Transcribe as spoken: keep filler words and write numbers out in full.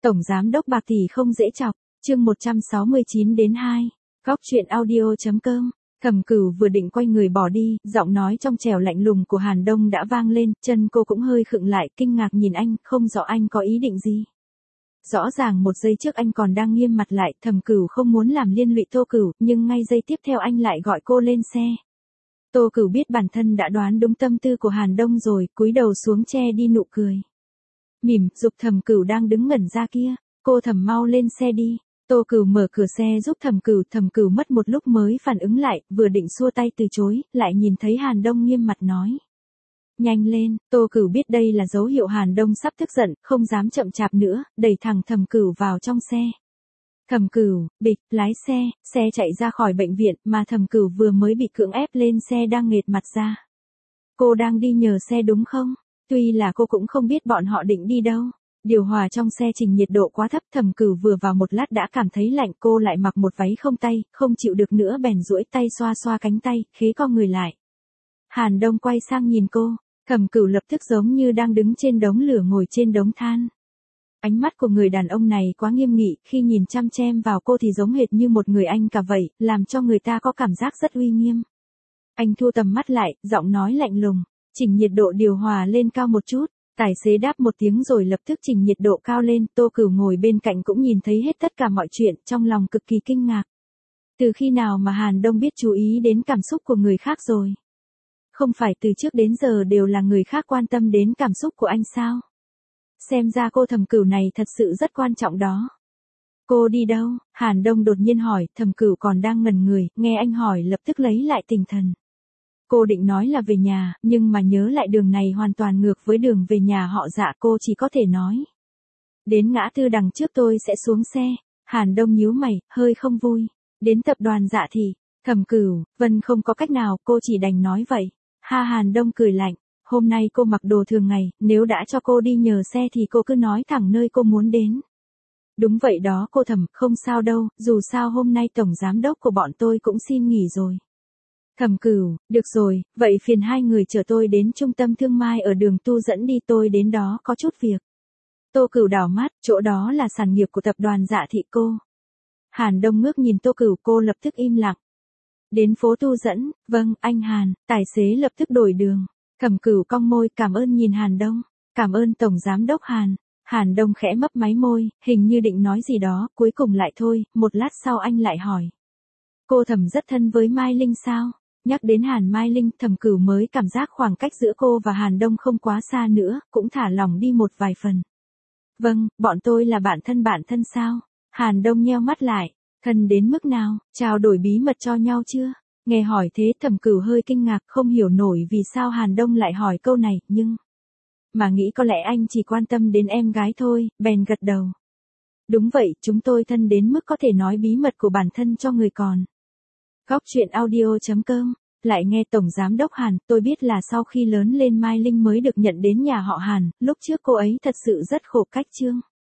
Tổng giám đốc bạc tỷ không dễ chọc, chương một trăm sáu mươi chín đến hai. Góc truyện audio chấm com. Thẩm Cửu vừa định quay người bỏ đi, giọng nói trong trẻo lạnh lùng của Hàn Đông đã vang lên, chân cô cũng hơi khựng lại, kinh ngạc nhìn anh, không rõ anh có ý định gì. Rõ ràng một giây trước anh còn đang nghiêm mặt lại, Thẩm Cửu không muốn làm liên lụy Tô Cửu, nhưng ngay giây tiếp theo anh lại gọi cô lên xe. Tô Cửu biết bản thân đã đoán đúng tâm tư của Hàn Đông rồi, cúi đầu xuống che đi nụ cười. Mỉm, giục Thẩm Cửu đang đứng ngẩn ra kia, cô Thẩm mau lên xe đi. Tô Cửu mở cửa xe giúp Thẩm Cửu, Thẩm Cửu mất một lúc mới phản ứng lại, vừa định xua tay từ chối, lại nhìn thấy Hàn Đông nghiêm mặt nói. Nhanh lên, Tô Cửu biết đây là dấu hiệu Hàn Đông sắp tức giận, không dám chậm chạp nữa, đẩy thẳng Thẩm Cửu vào trong xe. Thẩm Cửu, bịch, lái xe, xe chạy ra khỏi bệnh viện, mà Thẩm Cửu vừa mới bị cưỡng ép lên xe đang nghệt mặt ra. Cô đang đi nhờ xe đúng không? Tuy là cô cũng không biết bọn họ định đi đâu. Điều hòa trong xe chỉnh nhiệt độ quá thấp, Thẩm Cửu vừa vào một lát đã cảm thấy lạnh, cô lại mặc một váy không tay, không chịu được nữa bèn duỗi tay xoa xoa cánh tay, khế co người lại. Hàn Đông quay sang nhìn cô, Thẩm Cửu lập tức giống như đang đứng trên đống lửa ngồi trên đống than. Ánh mắt của người đàn ông này quá nghiêm nghị, khi nhìn chăm chăm vào cô thì giống hệt như một người anh cả vậy, làm cho người ta có cảm giác rất uy nghiêm. Anh thu tầm mắt lại, giọng nói lạnh lùng, chỉnh nhiệt độ điều hòa lên cao một chút. Tài xế đáp một tiếng rồi lập tức chỉnh nhiệt độ cao lên, Tô Cửu ngồi bên cạnh cũng nhìn thấy hết tất cả mọi chuyện, trong lòng cực kỳ kinh ngạc. Từ khi nào mà Hàn Đông biết chú ý đến cảm xúc của người khác rồi? Không phải từ trước đến giờ đều là người khác quan tâm đến cảm xúc của anh sao? Xem ra cô Thẩm Cửu này thật sự rất quan trọng đó. Cô đi đâu? Hàn Đông đột nhiên hỏi, Thẩm Cửu còn đang ngẩn người, nghe anh hỏi lập tức lấy lại tinh thần. Cô định nói là về nhà, nhưng mà nhớ lại đường này hoàn toàn ngược với đường về nhà họ Dạ, cô chỉ có thể nói. Đến ngã tư đằng trước tôi sẽ xuống xe. Hàn Đông nhíu mày, hơi không vui. Đến tập đoàn Dạ thì, Thẩm Cửu, Vân không có cách nào, cô chỉ đành nói vậy. Ha, Hàn Đông cười lạnh, hôm nay cô mặc đồ thường ngày, nếu đã cho cô đi nhờ xe thì cô cứ nói thẳng nơi cô muốn đến. Đúng vậy đó cô Thẩm, không sao đâu, dù sao hôm nay tổng giám đốc của bọn tôi cũng xin nghỉ rồi. Thẩm Cửu, được rồi, vậy phiền hai người chở tôi đến trung tâm thương mại ở đường Tu dẫn đi, tôi đến đó có chút việc. Tô Cửu đảo mắt, chỗ đó là sản nghiệp của tập đoàn Dạ thị cô. Hàn Đông ngước nhìn Tô Cửu, cô lập tức im lặng. Đến phố Tu dẫn, vâng, anh Hàn, tài xế lập tức đổi đường. Thẩm Cửu cong môi, cảm ơn nhìn Hàn Đông, cảm ơn Tổng Giám đốc Hàn. Hàn Đông khẽ mấp máy môi, hình như định nói gì đó, cuối cùng lại thôi, một lát sau anh lại hỏi. Cô Thẩm rất thân với Mai Linh sao? Nhắc đến Hàn Mai Linh, Thẩm Cửu mới cảm giác khoảng cách giữa cô và Hàn Đông không quá xa nữa, cũng thả lỏng đi một vài phần. Vâng, bọn tôi là bạn thân bạn thân sao? Hàn Đông nheo mắt lại, thân đến mức nào, trao đổi bí mật cho nhau chưa? Nghe hỏi thế Thẩm Cửu hơi kinh ngạc, không hiểu nổi vì sao Hàn Đông lại hỏi câu này, nhưng... Mà nghĩ có lẽ anh chỉ quan tâm đến em gái thôi, bèn gật đầu. Đúng vậy, chúng tôi thân đến mức có thể nói bí mật của bản thân cho người còn. Góc truyện audio chấm com, lại nghe Tổng Giám đốc Hàn, tôi biết là sau khi lớn lên Mai Linh mới được nhận đến nhà họ Hàn, lúc trước cô ấy thật sự rất khổ cách chương.